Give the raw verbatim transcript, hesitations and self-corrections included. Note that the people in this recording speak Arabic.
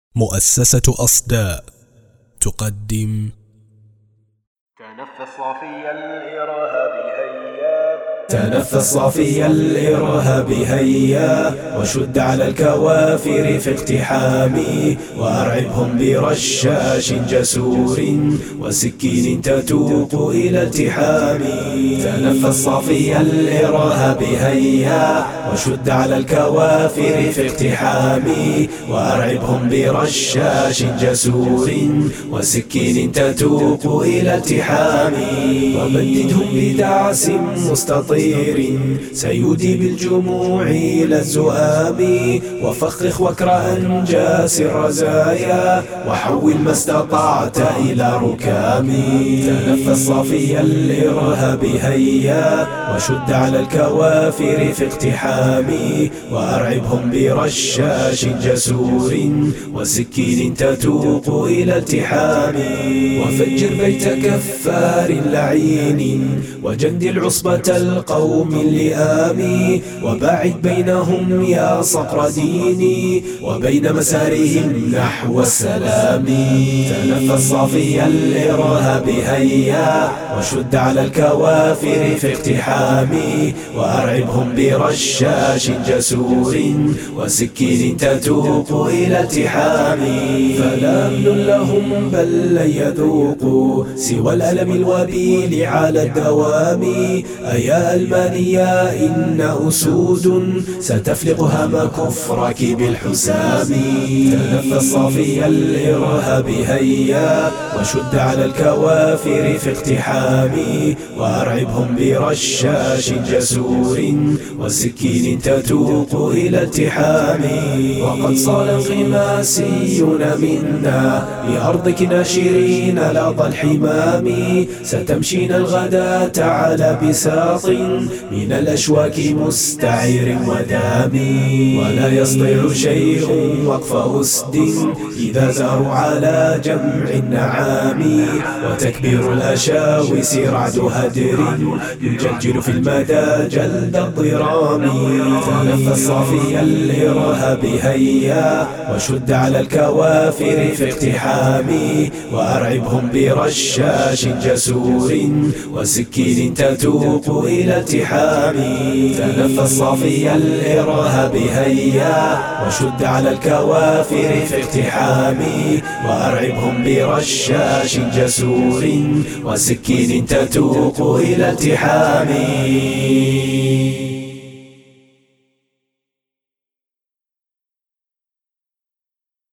مؤسسة أصداء تقدم تنفس صافي الإرهاب هيا، تنفس صافي الإرهاب هيا، وشد على الكوافر في اقتحامي، وأرعبهم برشاش جسور وسكين تتوق إلى التحامي. تنفس صافي الإرهاب هيا، وشد على الكوافر في اقتحامي، وأرعبهم برشاش جسور وسكين تتوق إلى التحامي. ومددهم بدعس مستطير سيودي بالجموع إلى الزؤام، وفخخ وكر أنجاس الرزايا، وحول ما استطعت إلى ركامي. تنفس صافي الإرهاب هيا، وشد على الكوافر في اقتحامي، وأرعبهم برشاش جسور وسكين تتوق إلى التحامي. وفجر بيت كفار لعين، وجند عصبة القوم اللئام، وباعد بينهم يا صقر ديني وبين مسارهم نحو السلام. تنفس صافي الإرهاب هيا، وشد على الكوافر في اقتحامي، وأرعبهم برشاش جسور وسكين تتوق إلى التحامي. فلا أمن لهم بل لن يذوقوا سوى الألم الوبيل على الدوام. أيا ألمانيا إن أسود ستفلق هم كفرك بالحسام. تنفس صافي الإرهاب هيا، وشد على الكوافر في اقتحامي، وأرعبهم برشاش جسور وسكين تتوق إلى التحامي. وقد صال انغماسيون منا بأرضك ناشرين لظى الحمام، ستمشين الغداة على بساط من الأشواك مستعير ودام. ولا يستطيع شيء وقف أسد إذا زاروا على جمع النعام، وتكبير الأشاوس رعد هدر يجلجل في المدى جلد الضرام. تنفس صافي الإرهاب هيا، وشد على الكوافر في اقتحامي، وأرعبهم برشاش جسور وسكين تتوق إلى التحامي. تنفس صافي الإرهاب هيا، وشد على الكوافر في اقتحامي، وأرعبهم برشاش جسور وسكين تتوق إلى التحامي.